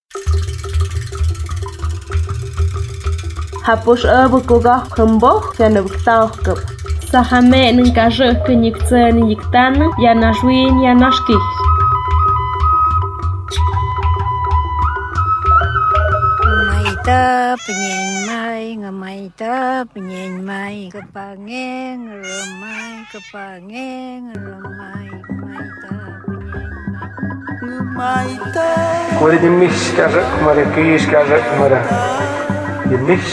Hapush bukuga kumbo kana buktauk. Sahame nkaje kenyikten yiktan yanashwin yanashki. Ngamaita penyen mai, ngamaita penyen mai, kepangeng remai, kepangeng remai, ngamaita penyen mai. Ngamaita. Kore dimis kaje, kore kis kaje, kore dimis.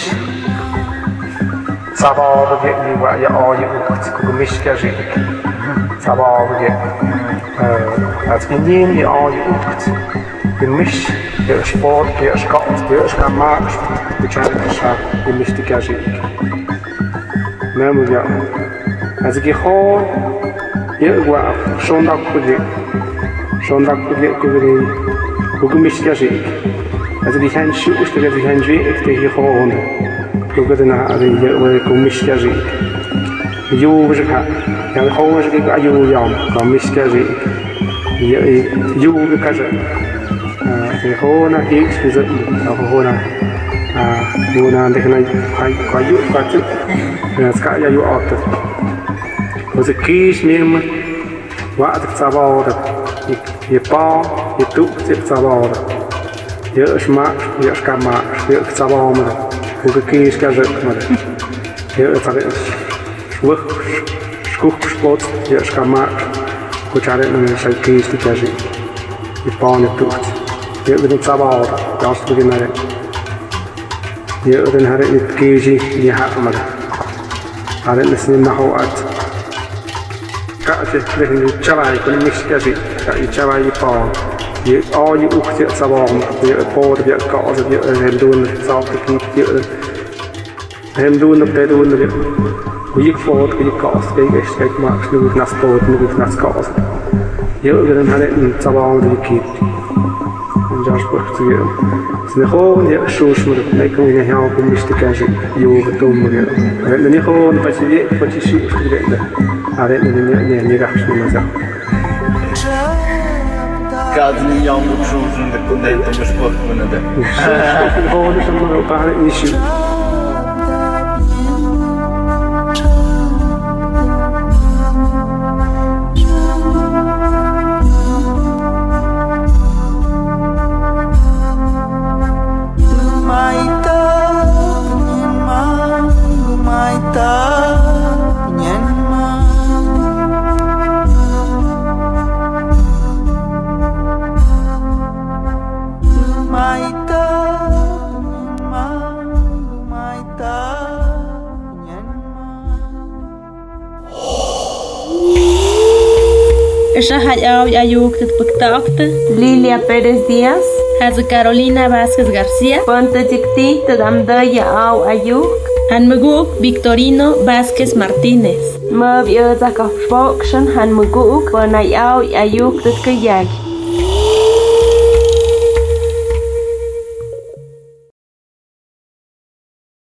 Sabah dia ni wa ya oh ya ukut kumis kaje. Sabah dia. Als indien ya oh ya ukut. Dimis. Je sport, je skat, je skamaak, je challenge, je mystica zie ik. Maar moet ja, als ik gewoon, je wou zondag probeer kuberi, hoe mystica zie ik. Als ik geen shoes, dan heb ik geen zee, ik tegen je gewoon. Hoe gaat het nou, je mystica zie ik. Je hoeft zich aan, ja gewoon als ik aan je jam, kan mystica zie ik. Je hoeft kan Hona hicks is it Hona dekna kayu katu skaya yu after was a kies neem wat ik sabawda je pa je tu zit sabawda je smaak je skama je sabawda hoe de kies kan zit maar je het is schuk spot je skama hoe chare no sai kies te kazi je pa ne tu je bent sabawda das beginnen je dan har ik kies je hat maar هذا الاسم نحو أت كأس لكن يتشابه كل مش كذي يتشابه يبان يأي أختي سبام يبود يكأس يهمدون صابتك يهمدون بدون ويكفود يكأس يكأس ما شنو ناس بود نقول ناس كأس يقدرن هذا السبام يكيد جاش بختي سنخون يشوش مرة لكن يهاو بمشتكاجي يوبتوم مرة لأن نخون بسيء بتشوش كده هذا من يرحش من مزاح كادني يوم بشوف عندك كده أنت مش بخ من ده هو ليش مرة بعد يشوف Shahayao Ayuk Tpuktakta Lilia Pérez Díaz Has Carolina Vázquez García Ponte Chikti Tadamdaya Au Ayuk Hanmuguk Victorino Vázquez Martínez Mab Yozaka Fokshan Hanmuguk Ponayao Ayuk Tkayag